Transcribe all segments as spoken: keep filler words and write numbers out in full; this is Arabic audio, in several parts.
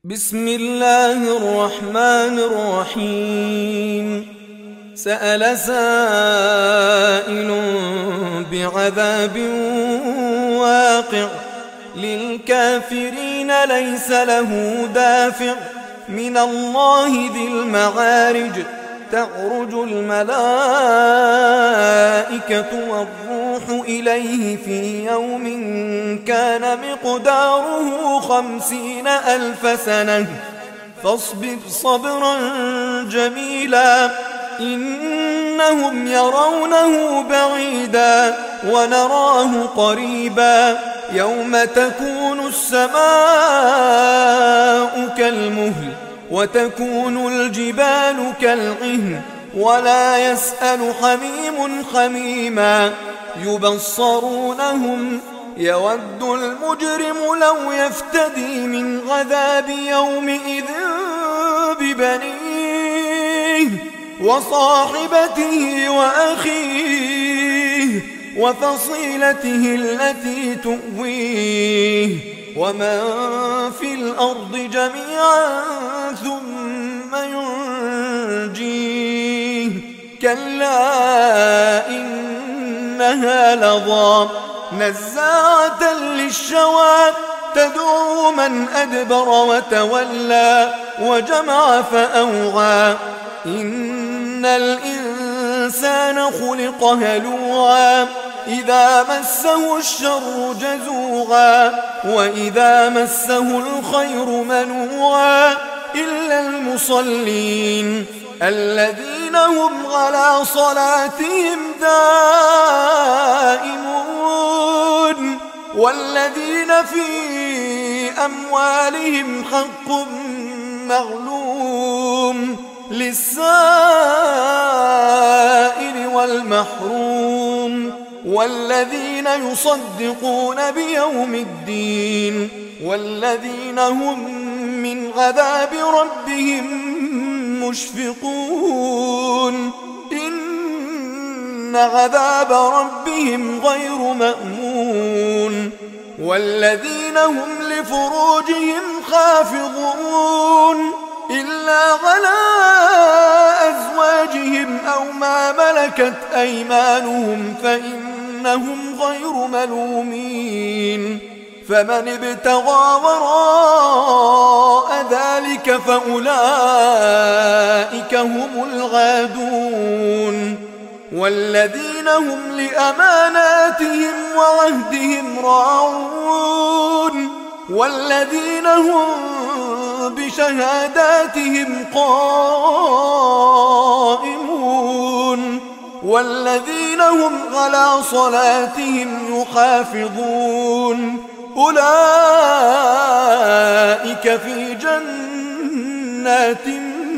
بسم الله الرحمن الرحيم. سأل سائل بعذاب واقع للكافرين ليس له دافع من الله ذي المعارج. تعرج الملائكة والروح إليه في يوم كان مقداره خمسين ألف سنة فاصبر صبرا جميلا إنهم يرونه بعيدا ونراه قريبا يوم تكون السماء كالمهل وتكون الجبال كالعهن ولا يسأل حميم حميما يبصرونهم يود المجرم لو يفتدي من عذاب يومئذ ببنيه وصاحبته وأخيه وفصيلته التي تؤويه ومن في الأرض جميعا ثم ينجيه كلا إنها لظى نزاعة للشوى تدعو من أدبر وتولى وجمع فأوعى إن الإنسان خلق هلوعا إذا مسه الشر جزوعا وإذا مسه الخير منوعا إلا المصلين الذين هم على صلاتهم دائمون والذين في أموالهم حق معلوم للسائل والمحروم والذين يصدقون بيوم الدين والذين هم من عذاب ربهم مشفقون إن عذاب ربهم غير مأمون والذين هم لفروجهم حافظون إلا على أزواجهم أو ما ملكت أيمانهم فإنهم غير ملومين فمن ابتغى وراء ذلك فأولئك هم العادون والذين هم لأماناتهم وعهدهم راعون والذين هم بشهاداتهم قائمون والذين هم على صلاتهم يحافظون أولئك في جنات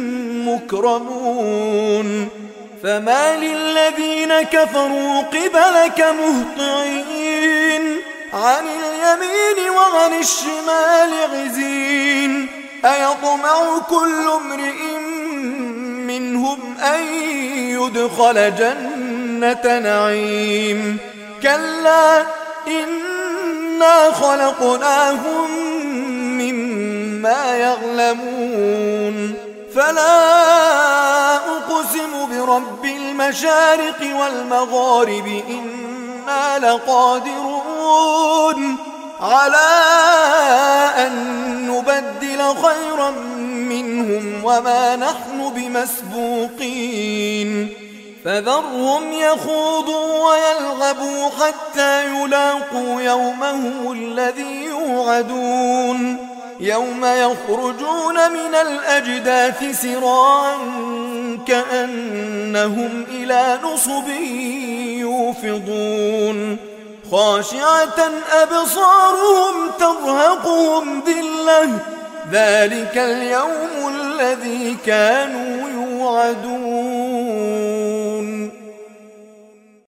مكرمون فما للذين كفروا قبلك مهطعين عن اليمين وعن الشمال عزين أيطمع كل امرئ منهم أن يدخل جنة نعيم كلا إنا خلقناهم مما يعلمون فلا أقسم برب المشارق والمغارب إنا لقادرون على أن نبدل خيرا منهم وما نحن بمسبوقين فذرهم يخوضوا ويلغبوا حتى يلاقوا يومهم الذي يوعدون يوم يخرجون من الأجداث سراعا كأنهم إلى نصب يوفضون خاشعة أبصارهم ترهقهم ذلة ذلك اليوم الذي كانوا يوعدون.